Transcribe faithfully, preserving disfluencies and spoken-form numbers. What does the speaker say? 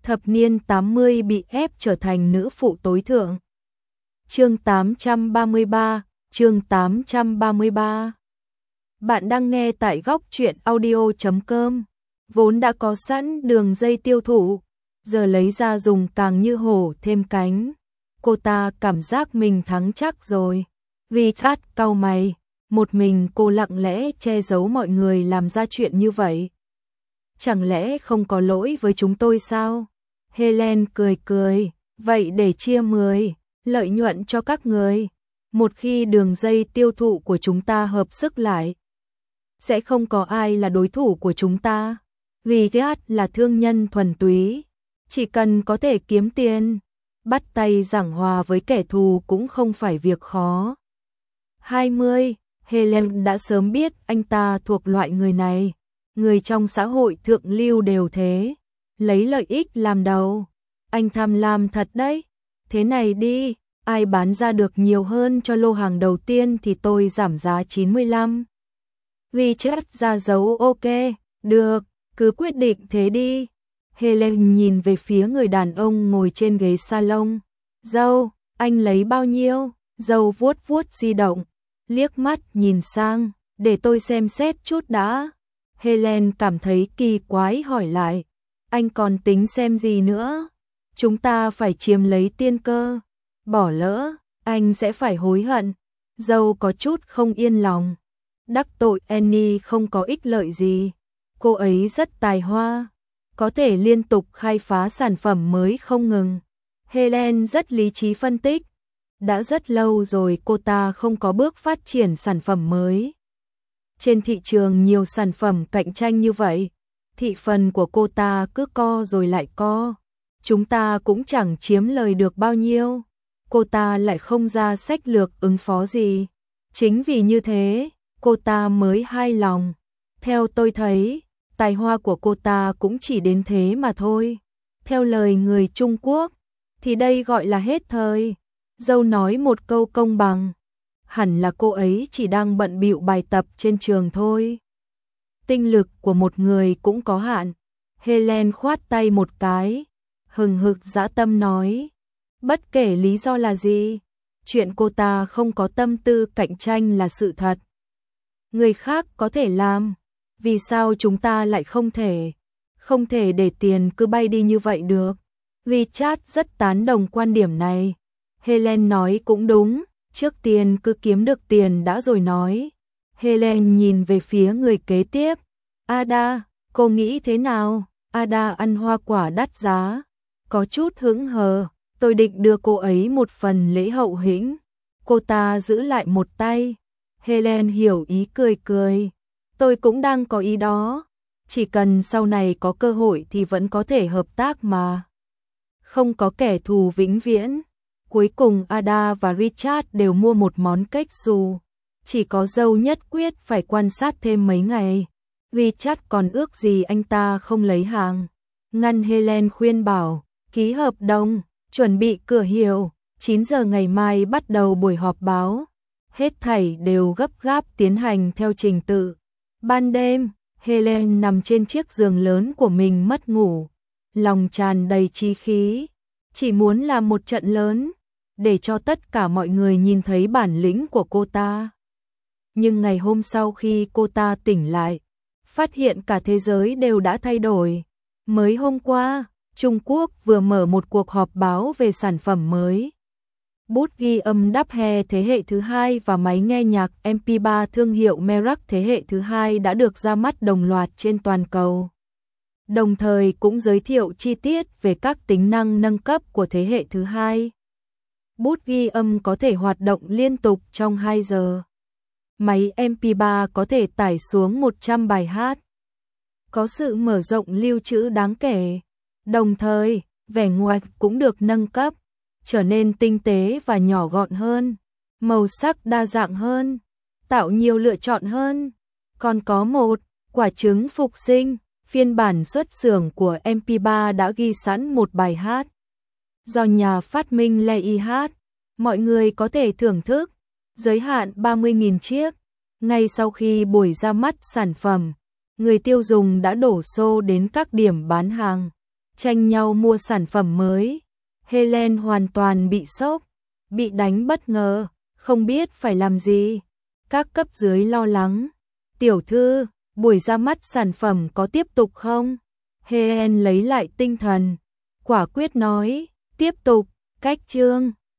Thập niên tám mươi bị ép trở thành nữ phụ tối thượng. Chương tám trăm ba mươi ba, chương tám trăm ba mươi ba. Bạn đang nghe tại góc truyện audio chấm com. Vốn đã có sẵn đường dây tiêu thụ, giờ lấy ra dùng càng như hổ thêm cánh. Cô ta cảm giác mình thắng chắc rồi. Richard cau mày, một mình cô lặng lẽ che giấu mọi người làm ra chuyện như vậy. Chẳng lẽ không có lỗi với chúng tôi sao? Helen cười cười, vậy để chia mười lợi nhuận cho các người. Một khi đường dây tiêu thụ của chúng ta hợp sức lại, sẽ không có ai là đối thủ của chúng ta. Richard là thương nhân thuần túy, chỉ cần có thể kiếm tiền, bắt tay giảng hòa với kẻ thù cũng không phải việc khó. hai mươi, Helen đã sớm biết anh ta thuộc loại người này. Người trong xã hội thượng lưu đều thế, lấy lợi ích làm đầu. Anh tham lam thật đấy. Thế này đi, ai bán ra được nhiều hơn cho lô hàng đầu tiên thì tôi giảm giá chín mươi lăm. Richard ra dấu ok, được, cứ quyết định thế đi. Helen nhìn về phía người đàn ông ngồi trên ghế salon. Dâu, anh lấy bao nhiêu? Dâu vuốt vuốt di động, liếc mắt nhìn sang, để tôi xem xét chút đã. Helen cảm thấy kỳ quái hỏi lại, anh còn tính xem gì nữa? Chúng ta phải chiếm lấy tiên cơ, bỏ lỡ, anh sẽ phải hối hận. Dâu có chút không yên lòng, đắc tội Annie không có ích lợi gì. Cô ấy rất tài hoa, có thể liên tục khai phá sản phẩm mới không ngừng. Helen rất lý trí phân tích, đã rất lâu rồi cô ta không có bước phát triển sản phẩm mới. Trên thị trường nhiều sản phẩm cạnh tranh như vậy, thị phần của cô ta cứ co rồi lại co. Chúng ta cũng chẳng chiếm lời được bao nhiêu. Cô ta lại không ra sách lược ứng phó gì. Chính vì như thế, cô ta mới hài lòng. Theo tôi thấy, tài hoa của cô ta cũng chỉ đến thế mà thôi. Theo lời người Trung Quốc, thì đây gọi là hết thời. Dâu nói một câu công bằng. Hẳn là cô ấy chỉ đang bận bịu bài tập trên trường thôi. Tinh lực của một người cũng có hạn. Helen khoát tay một cái, hừng hực dã tâm nói. Bất kể lý do là gì, chuyện cô ta không có tâm tư cạnh tranh là sự thật. Người khác có thể làm, vì sao chúng ta lại không thể? Không thể để tiền cứ bay đi như vậy được. Richard rất tán đồng quan điểm này. Helen nói cũng đúng. Trước tiên cứ kiếm được tiền đã rồi nói. Helen nhìn về phía người kế tiếp. Ada, cô nghĩ thế nào? Ada ăn hoa quả đắt giá, có chút hững hờ. Tôi định đưa cô ấy một phần lễ hậu hĩnh. Cô ta giữ lại một tay. Helen hiểu ý cười cười. Tôi cũng đang có ý đó. Chỉ cần sau này có cơ hội thì vẫn có thể hợp tác mà. Không có kẻ thù vĩnh viễn. Cuối cùng Ada và Richard đều mua một món cake dù. Chỉ có dâu nhất quyết phải quan sát thêm mấy ngày. Richard còn ước gì anh ta không lấy hàng. Ngăn Helen khuyên bảo, ký hợp đồng, chuẩn bị cửa hiệu, chín giờ ngày mai bắt đầu buổi họp báo. Hết thảy đều gấp gáp tiến hành theo trình tự. Ban đêm, Helen nằm trên chiếc giường lớn của mình mất ngủ. Lòng tràn đầy chí khí, chỉ muốn làm một trận lớn, để cho tất cả mọi người nhìn thấy bản lĩnh của cô ta. Nhưng ngày hôm sau khi cô ta tỉnh lại, phát hiện cả thế giới đều đã thay đổi. Mới hôm qua, Trung Quốc vừa mở một cuộc họp báo về sản phẩm mới. Bút ghi âm đắp hè thế hệ thứ hai và máy nghe nhạc em pê ba thương hiệu Merak thế hệ thứ hai đã được ra mắt đồng loạt trên toàn cầu. Đồng thời cũng giới thiệu chi tiết về các tính năng nâng cấp của thế hệ thứ hai. Bút ghi âm có thể hoạt động liên tục trong hai giờ. Máy em pê ba có thể tải xuống một trăm bài hát. Có sự mở rộng lưu trữ đáng kể. Đồng thời, vẻ ngoài cũng được nâng cấp, trở nên tinh tế và nhỏ gọn hơn, màu sắc đa dạng hơn, tạo nhiều lựa chọn hơn. Còn có một quả trứng phục sinh, phiên bản xuất xưởng của em pê ba đã ghi sẵn một bài hát. Do nhà phát minh Lei hát, mọi người có thể thưởng thức, giới hạn ba mươi nghìn chiếc. Ngay sau khi buổi ra mắt sản phẩm, người tiêu dùng đã đổ xô đến các điểm bán hàng. tranh nhau mua sản phẩm mới. Helen hoàn toàn bị sốc, bị đánh bất ngờ, không biết phải làm gì. Các cấp dưới lo lắng. Tiểu thư, buổi ra mắt sản phẩm có tiếp tục không? Helen lấy lại tinh thần, quả quyết nói, tiếp tục, cách chương.